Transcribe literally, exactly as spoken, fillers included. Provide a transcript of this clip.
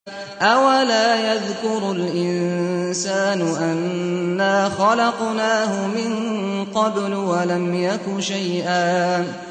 أَوَلَا يَذْكُرُ الْإِنسَانُ أَنَّا خَلَقْنَاهُ مِن قَبْلُ وَلَمْ يَكُ شَيْئًا